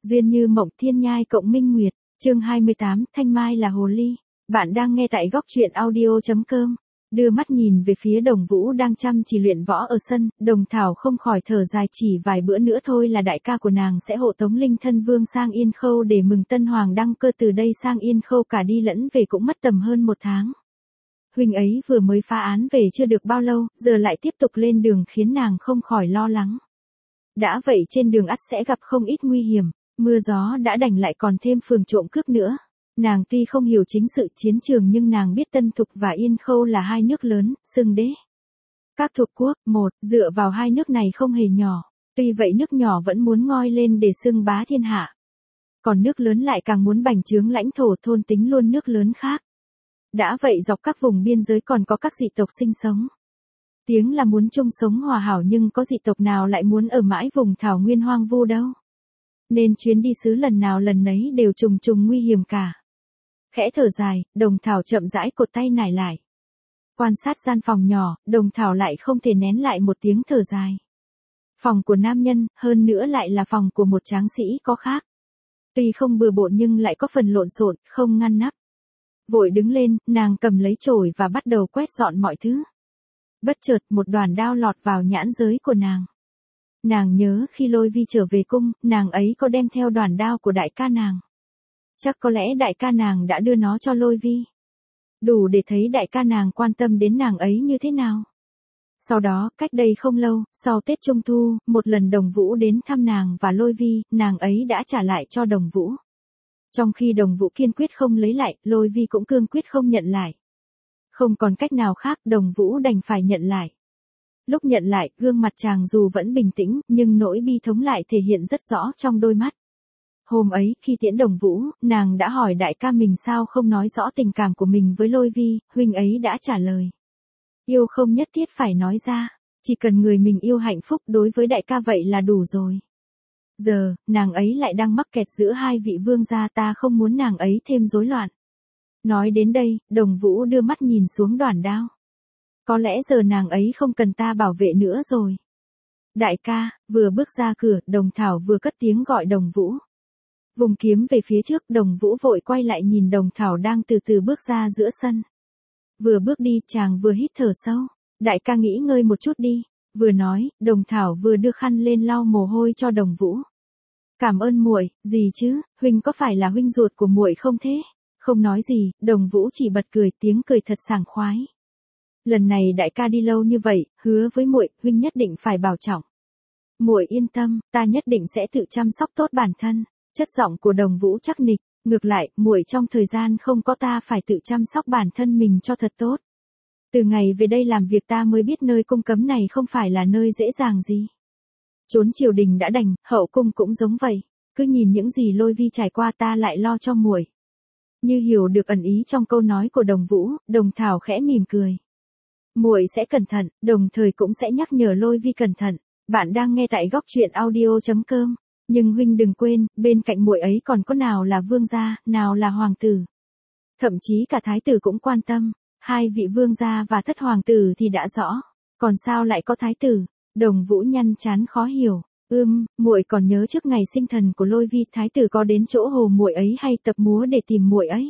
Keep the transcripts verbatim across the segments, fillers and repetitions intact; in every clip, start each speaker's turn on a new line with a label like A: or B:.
A: Duyên như mộng thiên nhai cộng minh nguyệt, chương hai mươi tám, Thanh Mai là hồ ly. Bạn đang nghe tại góc truyện audio.com. Đưa mắt nhìn về phía Đồng Vũ đang chăm chỉ luyện võ ở sân, Đồng Thảo không khỏi thở dài, chỉ vài bữa nữa thôi là đại ca của nàng sẽ hộ tống Linh Thân Vương sang Yên Khâu để mừng Tân Hoàng đăng cơ, từ đây sang Yên Khâu cả đi lẫn về cũng mất tầm hơn một tháng. Huynh ấy vừa mới phá án về chưa được bao lâu, giờ lại tiếp tục lên đường khiến nàng không khỏi lo lắng. Đã vậy trên đường ắt sẽ gặp không ít nguy hiểm, mưa gió đã đành lại còn thêm phường trộm cướp nữa. Nàng tuy không hiểu chính sự chiến trường nhưng nàng biết Tân Thục và Yên Khâu là hai nước lớn, xưng đế. Các thuộc quốc, một, dựa vào hai nước này không hề nhỏ, tuy vậy nước nhỏ vẫn muốn ngoi lên để xưng bá thiên hạ. Còn nước lớn lại càng muốn bành trướng lãnh thổ, thôn tính luôn nước lớn khác. Đã vậy dọc các vùng biên giới còn có các dị tộc sinh sống. Tiếng là muốn chung sống hòa hảo nhưng có dị tộc nào lại muốn ở mãi vùng thảo nguyên hoang vu đâu. Nên chuyến đi xứ lần nào lần nấy đều trùng trùng nguy hiểm cả. Khẽ thở dài, Đồng Thảo chậm rãi cột tay nải lại. Quan sát gian phòng nhỏ, Đồng Thảo lại không thể nén lại một tiếng thở dài. Phòng của nam nhân, hơn nữa lại là phòng của một tráng sĩ có khác. Tuy không bừa bộn nhưng lại có phần lộn xộn, không ngăn nắp. Vội đứng lên, nàng cầm lấy chổi và bắt đầu quét dọn mọi thứ. Bất chợt một đoàn đao lọt vào nhãn giới của nàng. Nàng nhớ khi Lôi Vi trở về cung, nàng ấy có đem theo đoàn đao của đại ca nàng. Chắc có lẽ đại ca nàng đã đưa nó cho Lôi Vi. Đủ để thấy đại ca nàng quan tâm đến nàng ấy như thế nào. Sau đó, cách đây không lâu, sau Tết Trung Thu, một lần Đồng Vũ đến thăm nàng và Lôi Vi, nàng ấy đã trả lại cho Đồng Vũ. Trong khi Đồng Vũ kiên quyết không lấy lại, Lôi Vi cũng cương quyết không nhận lại. Không còn cách nào khác, Đồng Vũ đành phải nhận lại. Lúc nhận lại, gương mặt chàng dù vẫn bình tĩnh, nhưng nỗi bi thống lại thể hiện rất rõ trong đôi mắt. Hôm ấy, khi tiễn Đồng Vũ, nàng đã hỏi đại ca mình sao không nói rõ tình cảm của mình với Lôi Vi, huynh ấy đã trả lời. Yêu không nhất thiết phải nói ra, chỉ cần người mình yêu hạnh phúc đối với đại ca vậy là đủ rồi. Giờ, nàng ấy lại đang mắc kẹt giữa hai vị vương gia, ta không muốn nàng ấy thêm rối loạn. Nói đến đây, Đồng Vũ đưa mắt nhìn xuống đoàn đao. Có lẽ giờ nàng ấy không cần ta bảo vệ nữa rồi. Đại ca, vừa bước ra cửa, Đồng Thảo vừa cất tiếng gọi Đồng Vũ. Vùng kiếm về phía trước, Đồng Vũ vội quay lại nhìn Đồng Thảo đang từ từ bước ra giữa sân. Vừa bước đi, chàng vừa hít thở sâu. Đại ca nghỉ ngơi một chút đi. Vừa nói, Đồng Thảo vừa đưa khăn lên lau mồ hôi cho Đồng Vũ. Cảm ơn muội, gì chứ, huynh có phải là huynh ruột của muội không thế? Không nói gì, Đồng Vũ chỉ bật cười, tiếng cười thật sảng khoái. Lần này đại ca đi lâu như vậy, hứa với muội, huynh nhất định phải bảo trọng. Muội yên tâm, ta nhất định sẽ tự chăm sóc tốt bản thân. Chất giọng của Đồng Vũ chắc nịch, ngược lại, muội trong thời gian không có ta phải tự chăm sóc bản thân mình cho thật tốt. Từ ngày về đây làm việc ta mới biết nơi cung cấm này không phải là nơi dễ dàng gì. Trốn triều đình đã đành, hậu cung cũng giống vậy, cứ nhìn những gì Lôi Vi trải qua ta lại lo cho muội. Như hiểu được ẩn ý trong câu nói của Đồng Vũ, Đồng Thảo khẽ mỉm cười. Muội sẽ cẩn thận, đồng thời cũng sẽ nhắc nhở Lôi Vi cẩn thận. Bạn đang nghe tại góc truyện audio.com. Nhưng huynh đừng quên, bên cạnh muội ấy còn có nào là vương gia, nào là hoàng tử. Thậm chí cả thái tử cũng quan tâm, hai vị vương gia và thất hoàng tử thì đã rõ, còn sao lại có thái tử? Đồng Vũ nhăn trán khó hiểu. Ưm, muội còn nhớ trước ngày sinh thần của Lôi Vi, thái tử có đến chỗ hồ muội ấy hay tập múa để tìm muội ấy.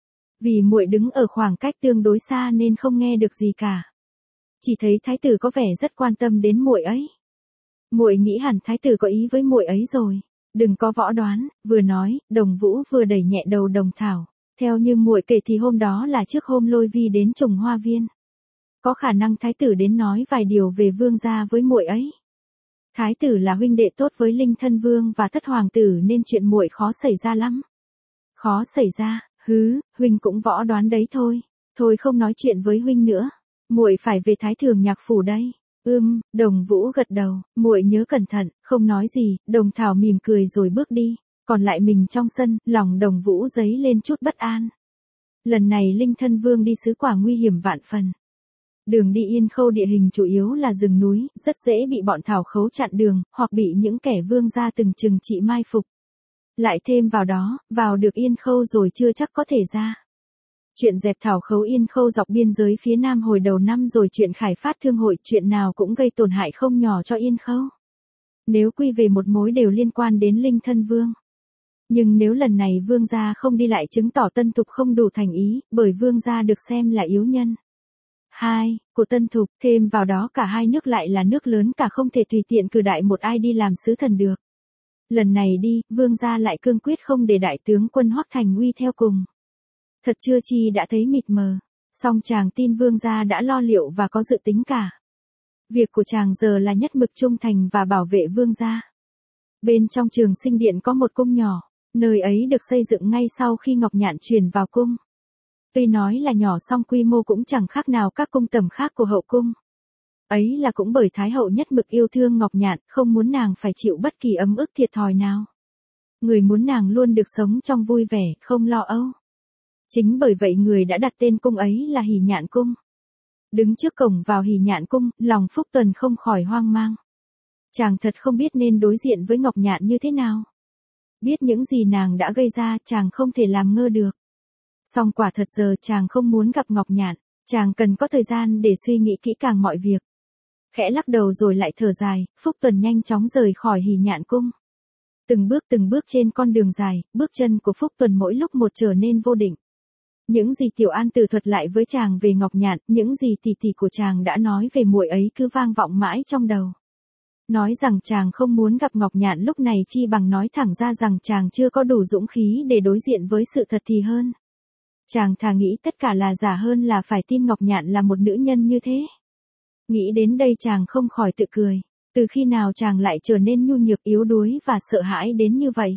A: Vì muội đứng ở khoảng cách tương đối xa nên không nghe được gì cả. Chỉ thấy thái tử có vẻ rất quan tâm đến muội ấy. Muội nghĩ hẳn thái tử có ý với muội ấy rồi, đừng có võ đoán. Vừa nói, Đồng Vũ vừa đẩy nhẹ đầu Đồng Thảo. Theo như muội kể thì hôm đó là trước hôm Lôi Vi đến Trùng Hoa Viên. Có khả năng thái tử đến nói vài điều về vương gia với muội ấy. Thái tử là huynh đệ tốt với Linh Thân Vương và thất hoàng tử nên chuyện muội khó xảy ra lắm. Khó xảy ra, hứ, huynh cũng võ đoán đấy thôi. Thôi không nói chuyện với huynh nữa. Muội phải về Thái Thường Nhạc phủ đây. Ưm, Đồng Vũ gật đầu, muội nhớ cẩn thận, không nói gì. Đồng Thảo mỉm cười rồi bước đi. Còn lại mình trong sân, lòng Đồng Vũ dấy lên chút bất an. Lần này Linh Thân Vương đi xứ quả nguy hiểm vạn phần. Đường đi Yên Khâu địa hình chủ yếu là rừng núi, rất dễ bị bọn thảo khấu chặn đường, hoặc bị những kẻ vương gia từng chừng trị mai phục. Lại thêm vào đó, vào được Yên Khâu rồi chưa chắc có thể ra. Chuyện dẹp thảo khấu Yên Khâu dọc biên giới phía Nam hồi đầu năm rồi chuyện khải phát thương hội, chuyện nào cũng gây tổn hại không nhỏ cho Yên Khâu. Nếu quy về một mối đều liên quan đến Linh Thân Vương. Nhưng nếu lần này vương gia không đi lại chứng tỏ Tân Thục không đủ thành ý, bởi vương gia được xem là yếu nhân. Hai, của Tân Thục, thêm vào đó cả hai nước lại là nước lớn cả không thể tùy tiện cử đại một ai đi làm sứ thần được. Lần này đi, vương gia lại cương quyết không để đại tướng quân Hoắc Thành Uy theo cùng. Thật chưa chi đã thấy mịt mờ, song chàng tin vương gia đã lo liệu và có dự tính cả. Việc của chàng giờ là nhất mực trung thành và bảo vệ vương gia. Bên trong Trường Sinh Điện có một cung nhỏ, nơi ấy được xây dựng ngay sau khi Ngọc Nhạn chuyển vào cung. Tuy nói là nhỏ song quy mô cũng chẳng khác nào các cung tầm khác của hậu cung. Ấy là cũng bởi Thái hậu nhất mực yêu thương Ngọc Nhạn, không muốn nàng phải chịu bất kỳ ấm ức thiệt thòi nào. Người muốn nàng luôn được sống trong vui vẻ, không lo âu. Chính bởi vậy người đã đặt tên cung ấy là Hỉ Nhạn Cung. Đứng trước cổng vào Hỉ Nhạn Cung, lòng Phúc Tuần không khỏi hoang mang. Chàng thật không biết nên đối diện với Ngọc Nhạn như thế nào. Biết những gì nàng đã gây ra, chàng không thể làm ngơ được. Song quả thật giờ chàng không muốn gặp Ngọc Nhạn, chàng cần có thời gian để suy nghĩ kỹ càng mọi việc. Khẽ lắc đầu rồi lại thở dài, Phúc Tuần nhanh chóng rời khỏi Hỉ Nhạn Cung. Từng bước từng bước trên con đường dài, bước chân của Phúc Tuần mỗi lúc một trở nên vô định. Những gì Tiểu An Từ thuật lại với chàng về Ngọc Nhạn, những gì tỷ tỷ của chàng đã nói về muội ấy cứ vang vọng mãi trong đầu. Nói rằng chàng không muốn gặp Ngọc Nhạn lúc này chi bằng nói thẳng ra rằng chàng chưa có đủ dũng khí để đối diện với sự thật thì hơn. Chàng thà nghĩ tất cả là giả hơn là phải tin Ngọc Nhạn là một nữ nhân như thế. Nghĩ đến đây chàng không khỏi tự cười. Từ khi nào chàng lại trở nên nhu nhược yếu đuối và sợ hãi đến như vậy?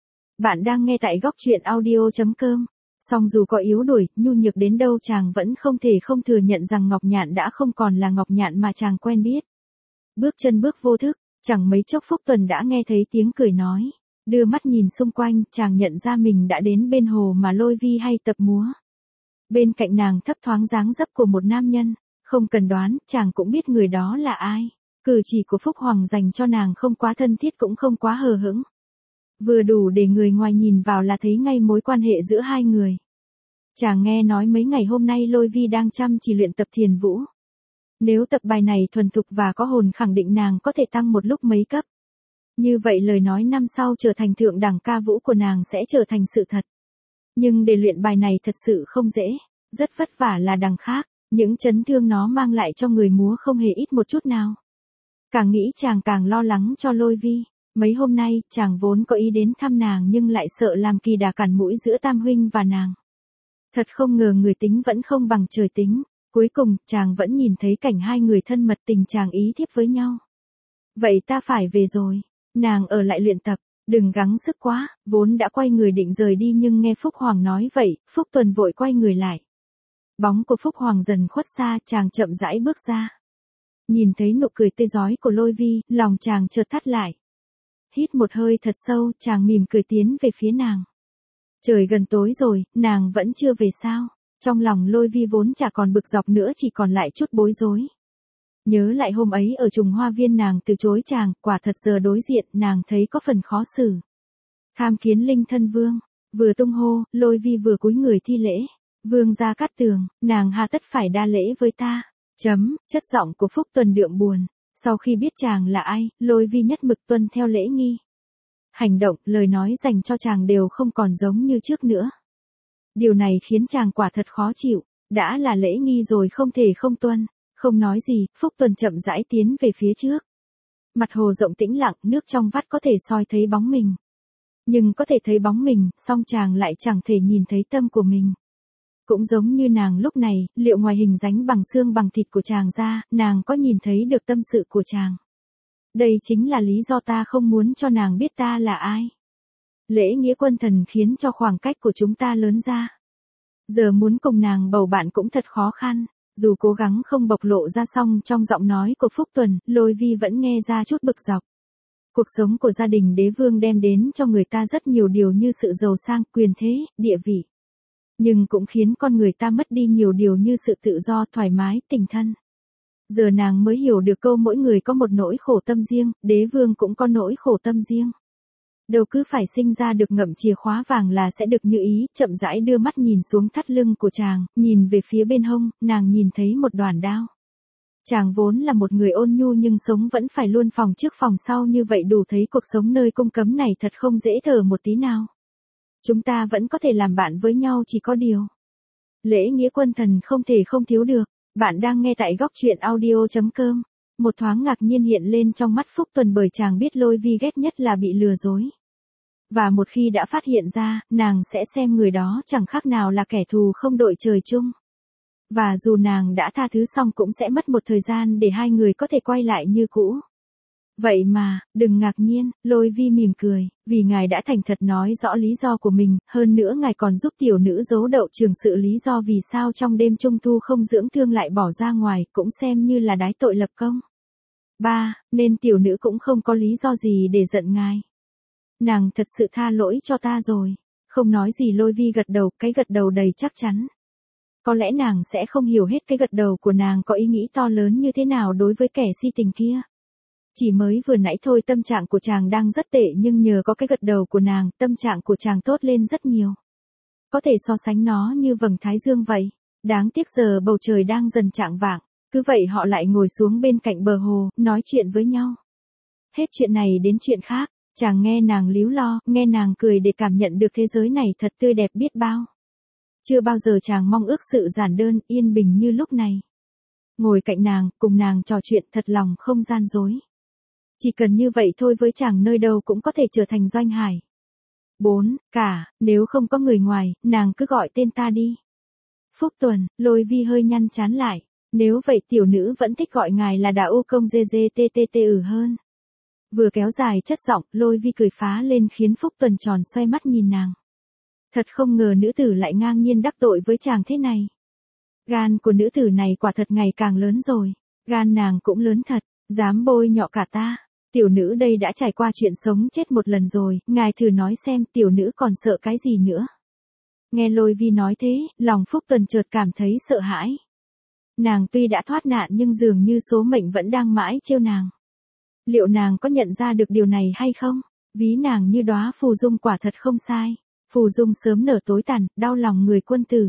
A: Bạn đang nghe tại góc truyện audio chấm com. Song dù có yếu đuối, nhu nhược đến đâu chàng vẫn không thể không thừa nhận rằng Ngọc Nhạn đã không còn là Ngọc Nhạn mà chàng quen biết. Bước chân bước vô thức, chẳng mấy chốc Phúc Tuần đã nghe thấy tiếng cười nói. Đưa mắt nhìn xung quanh, chàng nhận ra mình đã đến bên hồ mà Lôi Vi hay tập múa. Bên cạnh nàng thấp thoáng dáng dấp của một nam nhân, không cần đoán, chàng cũng biết người đó là ai. Cử chỉ của Phúc Hoàng dành cho nàng không quá thân thiết cũng không quá hờ hững. Vừa đủ để người ngoài nhìn vào là thấy ngay mối quan hệ giữa hai người. Chàng nghe nói mấy ngày hôm nay Lôi Vi đang chăm chỉ luyện tập thiền vũ. Nếu tập bài này thuần thục và có hồn khẳng định nàng có thể tăng một lúc mấy cấp. Như vậy lời nói năm sau trở thành thượng đẳng ca vũ của nàng sẽ trở thành sự thật. Nhưng để luyện bài này thật sự không dễ, rất vất vả là đằng khác, những chấn thương nó mang lại cho người múa không hề ít một chút nào. Càng nghĩ chàng càng lo lắng cho Lôi Vi. Mấy hôm nay, chàng vốn có ý đến thăm nàng nhưng lại sợ làm kỳ đà cản mũi giữa Tam huynh và nàng. Thật không ngờ người tính vẫn không bằng trời tính. Cuối cùng, chàng vẫn nhìn thấy cảnh hai người thân mật tình chàng ý thiếp với nhau. Vậy ta phải về rồi. Nàng ở lại luyện tập, đừng gắng sức quá, vốn đã quay người định rời đi nhưng nghe Phúc Hoàng nói vậy, Phúc Tuần vội quay người lại. Bóng của Phúc Hoàng dần khuất xa, chàng chậm rãi bước ra. Nhìn thấy nụ cười tươi rói của Lôi Vi, lòng chàng chợt thắt lại. Hít một hơi thật sâu, chàng mỉm cười tiến về phía nàng. Trời gần tối rồi, nàng vẫn chưa về sao? Trong lòng Lôi Vi vốn chả còn bực dọc nữa chỉ còn lại chút bối rối. Nhớ lại hôm ấy ở Trùng Hoa Viên nàng từ chối chàng, quả thật giờ đối diện nàng thấy có phần khó xử. Tham kiến Linh Thân Vương, vừa tung hô, Lôi Vi vừa cúi người thi lễ. Vương gia Cát Tường, nàng hà tất phải đa lễ với ta. Chấm, chất giọng của Phúc Tuần đượm buồn. Sau khi biết chàng là ai, Lôi Vi nhất mực tuân theo lễ nghi. Hành động, lời nói dành cho chàng đều không còn giống như trước nữa. Điều này khiến chàng quả thật khó chịu, đã là lễ nghi rồi không thể không tuân. Không nói gì, Phúc Tuần chậm rãi tiến về phía trước. Mặt hồ rộng tĩnh lặng, nước trong vắt có thể soi thấy bóng mình. Nhưng có thể thấy bóng mình, song chàng lại chẳng thể nhìn thấy tâm của mình. Cũng giống như nàng lúc này, liệu ngoài hình dáng bằng xương bằng thịt của chàng ra, nàng có nhìn thấy được tâm sự của chàng. Đây chính là lý do ta không muốn cho nàng biết ta là ai. Lễ nghĩa quân thần khiến cho khoảng cách của chúng ta lớn ra. Giờ muốn cùng nàng bầu bạn cũng thật khó khăn. Dù cố gắng không bộc lộ ra song trong giọng nói của Phúc Tuần, Lôi Vi vẫn nghe ra chút bực dọc. Cuộc sống của gia đình đế vương đem đến cho người ta rất nhiều điều như sự giàu sang, quyền thế, địa vị. Nhưng cũng khiến con người ta mất đi nhiều điều như sự tự do, thoải mái, tình thân. Giờ nàng mới hiểu được câu mỗi người có một nỗi khổ tâm riêng, đế vương cũng có nỗi khổ tâm riêng. Đâu cứ phải sinh ra được ngậm chìa khóa vàng là sẽ được như ý, chậm rãi đưa mắt nhìn xuống thắt lưng của chàng, nhìn về phía bên hông, nàng nhìn thấy một đoàn đao. Chàng vốn là một người ôn nhu nhưng sống vẫn phải luôn phòng trước phòng sau như vậy đủ thấy cuộc sống nơi cung cấm này thật không dễ thở một tí nào. Chúng ta vẫn có thể làm bạn với nhau, chỉ có điều. Lễ nghĩa quân thần không thể không thiếu được. Bạn đang nghe tại góc truyện audio chấm com. Một thoáng ngạc nhiên hiện lên trong mắt Phúc Tuần bởi chàng biết Lôi Vi ghét nhất là bị lừa dối. Và một khi đã phát hiện ra, nàng sẽ xem người đó chẳng khác nào là kẻ thù không đội trời chung. Và dù nàng đã tha thứ xong cũng sẽ mất một thời gian để hai người có thể quay lại như cũ. Vậy mà, đừng ngạc nhiên, Lôi Vi mỉm cười, vì ngài đã thành thật nói rõ lý do của mình, hơn nữa ngài còn giúp tiểu nữ giấu đậu trường sự lý do vì sao trong đêm trung thu không dưỡng thương lại bỏ ra ngoài, cũng xem như là đái tội lập công. Ba, nên tiểu nữ cũng không có lý do gì để giận ngài. Nàng thật sự tha lỗi cho ta rồi. Không nói gì Lôi Vi gật đầu, cái gật đầu đầy chắc chắn. Có lẽ nàng sẽ không hiểu hết cái gật đầu của nàng có ý nghĩ to lớn như thế nào đối với kẻ si tình kia. Chỉ mới vừa nãy thôi tâm trạng của chàng đang rất tệ nhưng nhờ có cái gật đầu của nàng, tâm trạng của chàng tốt lên rất nhiều. Có thể so sánh nó như vầng thái dương vậy. Đáng tiếc giờ bầu trời đang dần chạng vạng. Cứ vậy họ lại ngồi xuống bên cạnh bờ hồ, nói chuyện với nhau. Hết chuyện này đến chuyện khác, chàng nghe nàng líu lo, nghe nàng cười để cảm nhận được thế giới này thật tươi đẹp biết bao. Chưa bao giờ chàng mong ước sự giản đơn, yên bình như lúc này. Ngồi cạnh nàng, cùng nàng trò chuyện thật lòng không gian dối. Chỉ cần như vậy thôi với chàng nơi đâu cũng có thể trở thành doanh hải. Bốn, cả, nếu không có người ngoài, nàng cứ gọi tên ta đi. Phúc Tuần, Lôi Vi hơi nhăn chán lại. Nếu vậy tiểu nữ vẫn thích gọi ngài là Đà U Công Dê Dê Tê Tê Tê ử hơn. Vừa kéo dài chất giọng, Lôi Vi cười phá lên khiến Phúc Tuần tròn xoay mắt nhìn nàng. Thật không ngờ nữ tử lại ngang nhiên đắc tội với chàng thế này. Gan của nữ tử này quả thật ngày càng lớn rồi. Gan nàng cũng lớn thật, dám bôi nhọ cả ta. Tiểu nữ đây đã trải qua chuyện sống chết một lần rồi, ngài thử nói xem tiểu nữ còn sợ cái gì nữa. Nghe Lôi Vi nói thế, lòng Phúc Tuần chợt cảm thấy sợ hãi. Nàng tuy đã thoát nạn nhưng dường như số mệnh vẫn đang mãi trêu nàng. Liệu nàng có nhận ra được điều này hay không? Ví nàng như đóa phù dung quả thật không sai. Phù dung sớm nở tối tàn, đau lòng người quân tử.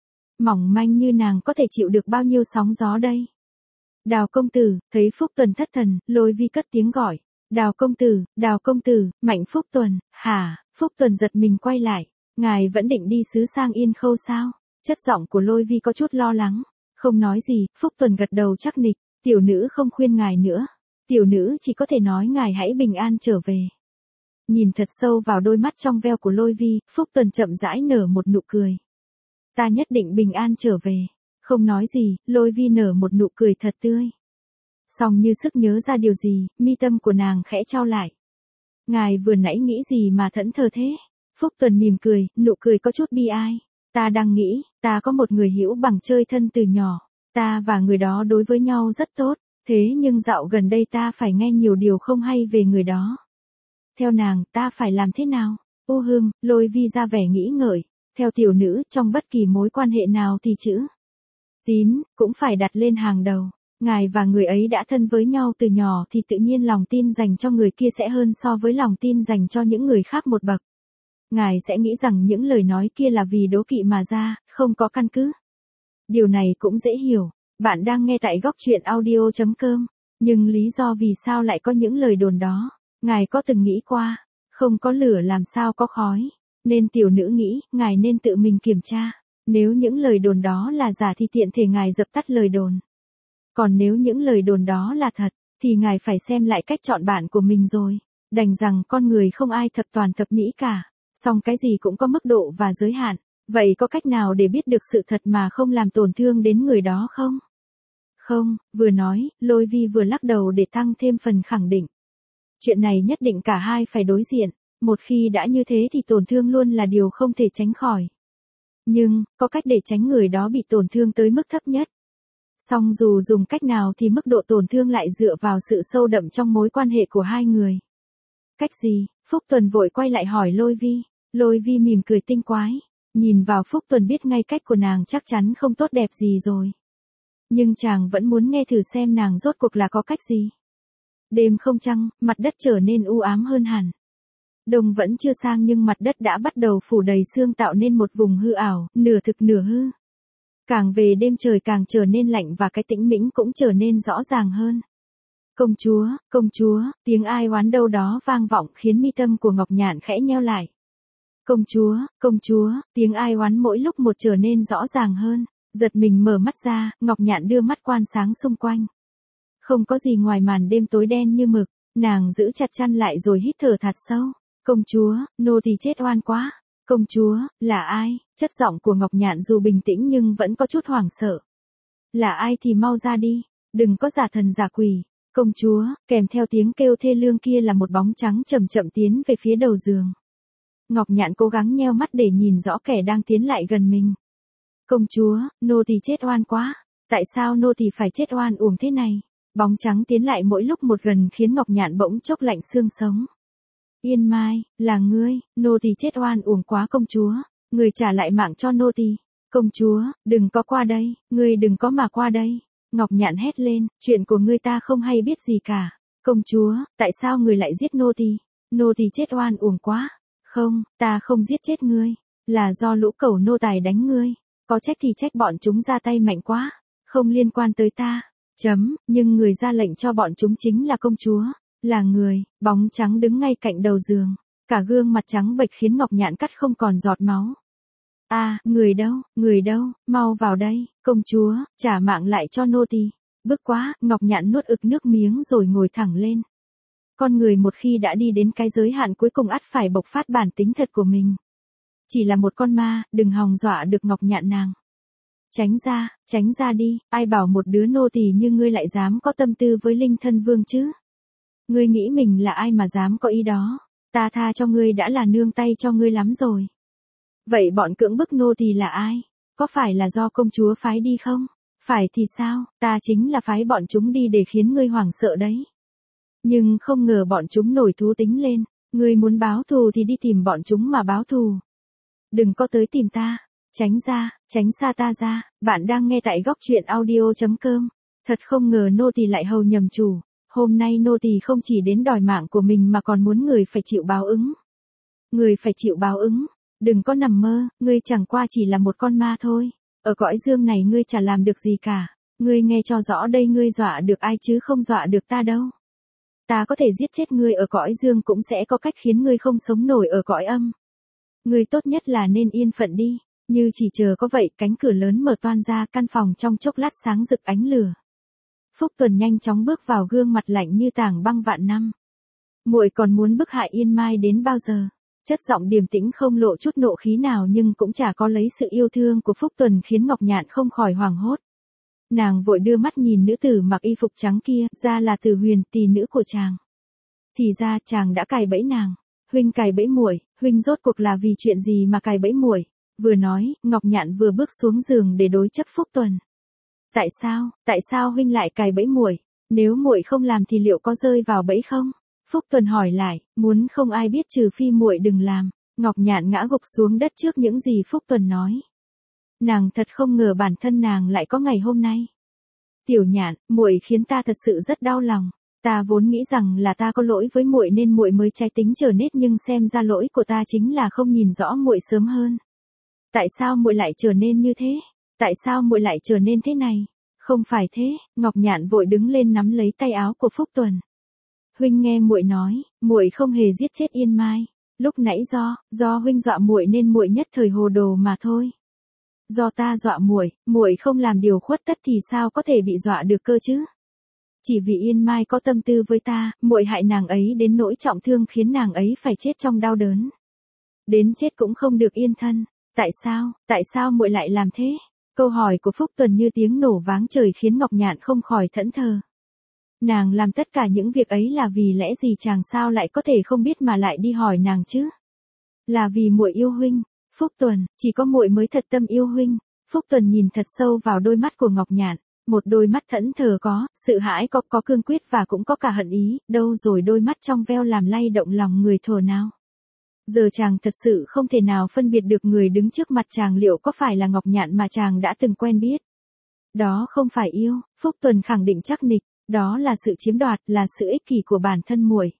A: Mỏng manh như nàng có thể chịu được bao nhiêu sóng gió đây? Đào công tử, thấy Phúc Tuần thất thần, Lôi Vi cất tiếng gọi. Đào công tử, Đào công tử, Mạnh Phúc Tuần, hả? Phúc Tuần giật mình quay lại. Ngài vẫn định đi xứ sang Yên Khâu sao? Chất giọng của Lôi Vi có chút lo lắng. Không nói gì, Phúc Tuần gật đầu chắc nịch. Tiểu nữ không khuyên ngài nữa. Tiểu nữ chỉ có thể nói ngài hãy bình an trở về. Nhìn thật sâu vào đôi mắt trong veo của Lôi Vi, Phúc Tuần chậm rãi nở một nụ cười. Ta nhất định bình an trở về. Không nói gì, Lôi Vi nở một nụ cười thật tươi. Song như sức nhớ ra điều gì, mi tâm của nàng khẽ trao lại. Ngài vừa nãy nghĩ gì mà thẫn thờ thế? Phúc Tuần mỉm cười, nụ cười có chút bi ai. Ta đang nghĩ, ta có một người hữu bằng chơi thân từ nhỏ. Ta và người đó đối với nhau rất tốt. Thế nhưng dạo gần đây ta phải nghe nhiều điều không hay về người đó. Theo nàng, ta phải làm thế nào? Ô hừm, Lôi Vi ra vẻ nghĩ ngợi. Theo tiểu nữ, trong bất kỳ mối quan hệ nào thì chữ tín, cũng phải đặt lên hàng đầu. Ngài và người ấy đã thân với nhau từ nhỏ thì tự nhiên lòng tin dành cho người kia sẽ hơn so với lòng tin dành cho những người khác một bậc. Ngài sẽ nghĩ rằng những lời nói kia là vì đố kỵ mà ra, không có căn cứ. Điều này cũng dễ hiểu. Bạn đang nghe tại góc truyện audio chấm com. Nhưng lý do vì sao lại có những lời đồn đó, ngài có từng nghĩ qua? Không có lửa làm sao có khói. Nên tiểu nữ nghĩ, ngài nên tự mình kiểm tra. Nếu những lời đồn đó là giả thì tiện thể ngài dập tắt lời đồn. Còn nếu những lời đồn đó là thật, thì ngài phải xem lại cách chọn bạn của mình rồi. Đành rằng con người không ai thập toàn thập mỹ cả. Song cái gì cũng có mức độ và giới hạn. Vậy có cách nào để biết được sự thật mà không làm tổn thương đến người đó không? Không, vừa nói, Lôi Vi vừa lắc đầu để tăng thêm phần khẳng định. Chuyện này nhất định cả hai phải đối diện. Một khi đã như thế thì tổn thương luôn là điều không thể tránh khỏi. Nhưng, có cách để tránh người đó bị tổn thương tới mức thấp nhất. Song dù dùng cách nào thì mức độ tổn thương lại dựa vào sự sâu đậm trong mối quan hệ của hai người. Cách gì? Phúc Tuần vội quay lại hỏi Lôi Vi. Lôi Vi mỉm cười tinh quái. Nhìn vào Phúc Tuần biết ngay cách của nàng chắc chắn không tốt đẹp gì rồi. Nhưng chàng vẫn muốn nghe thử xem nàng rốt cuộc là có cách gì. Đêm không trăng, mặt đất trở nên u ám hơn hẳn. Đông vẫn chưa sang nhưng mặt đất đã bắt đầu phủ đầy sương tạo nên một vùng hư ảo, nửa thực nửa hư. Càng về đêm trời càng trở nên lạnh và cái tĩnh mĩnh cũng trở nên rõ ràng hơn. Công chúa, công chúa, tiếng ai oán đâu đó vang vọng khiến mi tâm của Ngọc Nhạn khẽ nheo lại. Công chúa, công chúa, tiếng ai oán mỗi lúc một trở nên rõ ràng hơn, giật mình mở mắt ra, Ngọc Nhạn đưa mắt quan sáng xung quanh. Không có gì ngoài màn đêm tối đen như mực, nàng giữ chặt chăn lại rồi hít thở thật sâu. Công chúa, nô tỳ chết oan quá. Công chúa, là ai? Chất giọng của Ngọc Nhạn dù bình tĩnh nhưng vẫn có chút hoảng sợ. Là ai thì mau ra đi, đừng có giả thần giả quỷ. Công chúa, kèm theo tiếng kêu thê lương kia là một bóng trắng chậm chậm tiến về phía đầu giường. Ngọc Nhạn cố gắng nheo mắt để nhìn rõ kẻ đang tiến lại gần mình. Công chúa, nô tỳ chết oan quá. Tại sao nô tỳ phải chết oan uổng thế này? Bóng trắng tiến lại mỗi lúc một gần khiến Ngọc Nhạn bỗng chốc lạnh xương sống. Yên Mai, là ngươi, nô tỳ chết oan uổng quá công chúa, người trả lại mạng cho nô tỳ. Công chúa, đừng có qua đây, ngươi đừng có mà qua đây. Ngọc Nhạn hét lên, chuyện của ngươi ta không hay biết gì cả. Công chúa, tại sao người lại giết nô tỳ? Nô tỳ chết oan uổng quá. Không, ta không giết chết ngươi, là do lũ cẩu nô tài đánh ngươi. Có trách thì trách bọn chúng ra tay mạnh quá, không liên quan tới ta. Chấm, nhưng người ra lệnh cho bọn chúng chính là công chúa, là người. Bóng trắng đứng ngay cạnh đầu giường, cả gương mặt trắng bệch khiến Ngọc Nhạn cắt không còn giọt máu. A, à, người đâu, người đâu, mau vào đây, công chúa, trả mạng lại cho nô tỳ. Bức quá, Ngọc Nhạn nuốt ực nước miếng rồi ngồi thẳng lên. Con người một khi đã đi đến cái giới hạn cuối cùng ắt phải bộc phát bản tính thật của mình. Chỉ là một con ma, đừng hòng dọa được Ngọc Nhạn nàng. Tránh ra, tránh ra đi, ai bảo một đứa nô tỳ như ngươi lại dám có tâm tư với Linh Thân Vương chứ? Ngươi nghĩ mình là ai mà dám có ý đó? Ta tha cho ngươi đã là nương tay cho ngươi lắm rồi. Vậy bọn cưỡng bức nô tỳ là ai? Có phải là do công chúa phái đi không? Phải thì sao, ta chính là phái bọn chúng đi để khiến ngươi hoảng sợ đấy. Nhưng không ngờ bọn chúng nổi thú tính lên, ngươi muốn báo thù thì đi tìm bọn chúng mà báo thù. Đừng có tới tìm ta, tránh ra, tránh xa ta ra, bạn đang nghe tại góc truyện audio chấm com. Thật không ngờ nô tỳ lại hầu nhầm chủ, hôm nay nô tỳ không chỉ đến đòi mạng của mình mà còn muốn người phải chịu báo ứng. Người phải chịu báo ứng, đừng có nằm mơ, ngươi chẳng qua chỉ là một con ma thôi, ở cõi dương này ngươi chả làm được gì cả, ngươi nghe cho rõ đây, ngươi dọa được ai chứ không dọa được ta đâu. Ta có thể giết chết ngươi ở cõi dương cũng sẽ có cách khiến ngươi không sống nổi ở cõi âm. Ngươi tốt nhất là nên yên phận đi, như chỉ chờ có vậy, cánh cửa lớn mở toang ra, căn phòng trong chốc lát sáng rực ánh lửa. Phúc Tuần nhanh chóng bước vào, gương mặt lạnh như tảng băng vạn năm. Muội còn muốn bức hại Yên Mai đến bao giờ? Chất giọng điềm tĩnh không lộ chút nộ khí nào nhưng cũng chả có lấy sự yêu thương của Phúc Tuần khiến Ngọc Nhạn không khỏi hoảng hốt. Nàng vội đưa mắt nhìn nữ tử mặc y phục trắng kia, ra là Tử Huyền, tỷ nữ của chàng. Thì ra chàng đã cài bẫy nàng. Huynh cài bẫy muội, huynh rốt cuộc là vì chuyện gì mà cài bẫy muội? Vừa nói, Ngọc Nhạn vừa bước xuống giường để đối chất Phúc Tuần. Tại sao, tại sao huynh lại cài bẫy muội? Nếu muội không làm thì liệu có rơi vào bẫy không? Phúc Tuần hỏi lại, muốn không ai biết trừ phi muội đừng làm. Ngọc Nhạn ngã gục xuống đất trước những gì Phúc Tuần nói. Nàng thật không ngờ bản thân nàng lại có ngày hôm nay. Tiểu Nhạn, muội khiến ta thật sự rất đau lòng. Ta vốn nghĩ rằng là ta có lỗi với muội nên muội mới trái tính trở nết, nhưng xem ra lỗi của ta chính là không nhìn rõ muội sớm hơn. Tại sao muội lại trở nên như thế? Tại sao muội lại trở nên thế này? Không phải thế, Ngọc Nhạn vội đứng lên nắm lấy tay áo của Phúc Tuần. Huynh nghe muội nói, muội không hề giết chết Yên Mai, lúc nãy do, do huynh dọa muội nên muội nhất thời hồ đồ mà thôi. Do ta dọa muội, muội không làm điều khuất tất thì sao có thể bị dọa được cơ chứ? Chỉ vì Yên Mai có tâm tư với ta, muội hại nàng ấy đến nỗi trọng thương khiến nàng ấy phải chết trong đau đớn. Đến chết cũng không được yên thân. Tại sao, tại sao muội lại làm thế? Câu hỏi của Phúc Tuần như tiếng nổ váng trời khiến Ngọc Nhạn không khỏi thẫn thờ. Nàng làm tất cả những việc ấy là vì lẽ gì? Chàng sao lại có thể không biết mà lại đi hỏi nàng chứ? Là vì muội yêu huynh. Phúc Tuần, chỉ có muội mới thật tâm yêu huynh. Phúc Tuần nhìn thật sâu vào đôi mắt của Ngọc Nhạn, một đôi mắt thẫn thờ, có sự hãi, có có cương quyết và cũng có cả hận ý. Đâu rồi đôi mắt trong veo làm lay động lòng người thổ nào? Giờ chàng thật sự không thể nào phân biệt được người đứng trước mặt chàng liệu có phải là Ngọc Nhạn mà chàng đã từng quen biết. Đó không phải yêu, Phúc Tuần khẳng định chắc nịch, đó là sự chiếm đoạt, là sự ích kỷ của bản thân muội.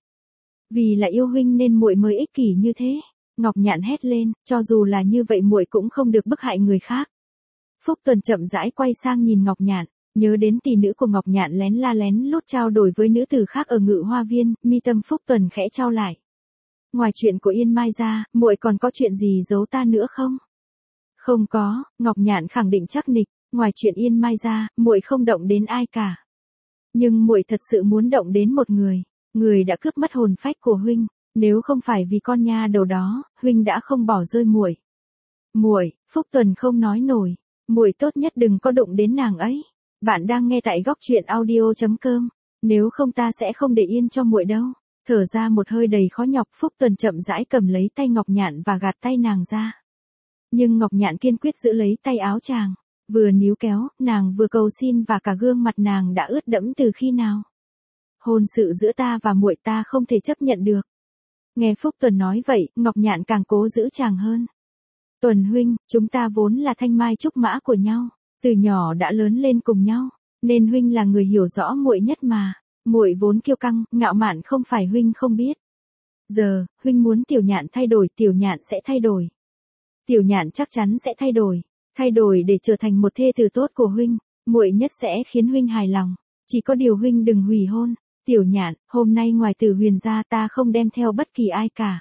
A: Vì là yêu huynh nên muội mới ích kỷ như thế. Ngọc Nhạn hét lên, cho dù là như vậy muội cũng không được bức hại người khác. Phúc Tuần chậm rãi quay sang nhìn Ngọc Nhạn, nhớ đến tỷ nữ của Ngọc Nhạn lén la lén lút trao đổi với nữ tử khác ở Ngự Hoa Viên, mi tâm Phúc Tuần khẽ chau lại. Ngoài chuyện của Yên Mai ra, muội còn có chuyện gì giấu ta nữa không? Không có, Ngọc Nhạn khẳng định chắc nịch, ngoài chuyện Yên Mai ra, muội không động đến ai cả. Nhưng muội thật sự muốn động đến một người, người đã cướp mất hồn phách của huynh, nếu không phải vì con nha đầu đó, huynh đã không bỏ rơi muội. Muội, Phúc Tuần không nói nổi, muội tốt nhất đừng có đụng đến nàng ấy. Bạn đang nghe tại góc truyện audio chấm com, nếu không ta sẽ không để yên cho muội đâu. Thở ra một hơi đầy khó nhọc, Phúc Tuần chậm rãi cầm lấy tay Ngọc Nhạn và gạt tay nàng ra. Nhưng Ngọc Nhạn kiên quyết giữ lấy tay áo chàng, vừa níu kéo, nàng vừa cầu xin và cả gương mặt nàng đã ướt đẫm từ khi nào. Hôn sự giữa ta và muội ta không thể chấp nhận được. Nghe Phúc Tuần nói vậy, Ngọc Nhạn càng cố giữ chàng hơn. Tuần huynh, chúng ta vốn là thanh mai trúc mã của nhau, từ nhỏ đã lớn lên cùng nhau, nên huynh là người hiểu rõ muội nhất mà. Muội vốn kiêu căng, ngạo mạn không phải huynh không biết. Giờ, huynh muốn Tiểu Nhạn thay đổi, Tiểu Nhạn sẽ thay đổi. Tiểu Nhạn chắc chắn sẽ thay đổi, thay đổi để trở thành một thê tử tốt của huynh, muội nhất sẽ khiến huynh hài lòng. Chỉ có điều huynh đừng hủy hôn. Tiểu Nhạn, hôm nay ngoài Tử Huyền ra ta không đem theo bất kỳ ai cả.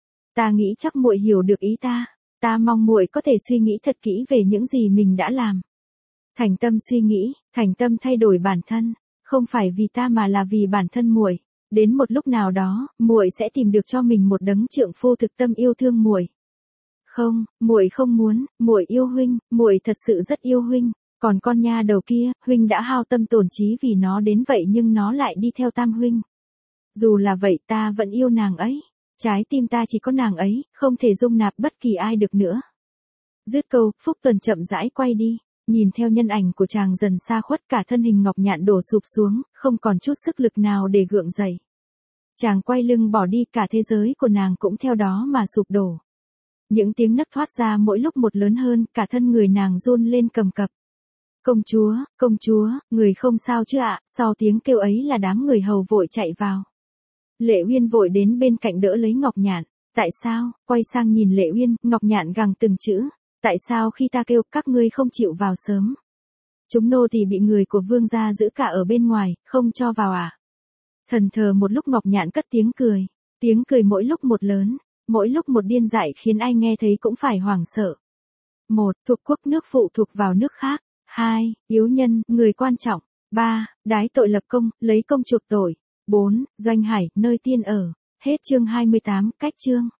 A: Ta nghĩ chắc muội hiểu được ý ta, ta mong muội có thể suy nghĩ thật kỹ về những gì mình đã làm. Thành tâm suy nghĩ, thành tâm thay đổi bản thân, không phải vì ta mà là vì bản thân muội. Đến một lúc nào đó, muội sẽ tìm được cho mình một đấng trượng phu thực tâm yêu thương muội. Không, muội không muốn, muội yêu huynh, muội thật sự rất yêu huynh. Còn con nha đầu kia, huynh đã hao tâm tổn trí vì nó đến vậy nhưng nó lại đi theo Tam huynh. Dù là vậy ta vẫn yêu nàng ấy. Trái tim ta chỉ có nàng ấy, không thể dung nạp bất kỳ ai được nữa. Dứt câu, Phúc Tuần chậm rãi quay đi, nhìn theo nhân ảnh của chàng dần xa khuất, cả thân hình Ngọc Nhạn đổ sụp xuống, không còn chút sức lực nào để gượng dậy. Chàng quay lưng bỏ đi, cả thế giới của nàng cũng theo đó mà sụp đổ. Những tiếng nấc thoát ra mỗi lúc một lớn hơn, cả thân người nàng run lên cầm cập. Công chúa, công chúa, người không sao chứ ạ? Sau tiếng kêu ấy là đám người hầu vội chạy vào. Lệ Uyên vội đến bên cạnh đỡ lấy Ngọc Nhạn. Tại sao? Quay sang nhìn Lệ Uyên, Ngọc Nhạn gằn từng chữ. Tại sao khi ta kêu các ngươi không chịu vào sớm? Chúng nô thì bị người của vương gia giữ cả ở bên ngoài, không cho vào à? Thần thờ một lúc Ngọc Nhạn cất tiếng cười. Tiếng cười mỗi lúc một lớn, mỗi lúc một điên dại khiến ai nghe thấy cũng phải hoảng sợ. Một, thuộc quốc nước phụ thuộc vào nước khác. Hai, yếu nhân, người quan trọng. Ba, đái tội lập công, lấy công chuộc tội. Bốn, doanh hải, nơi tiên ở. Hết chương hai mươi tám, cách chương.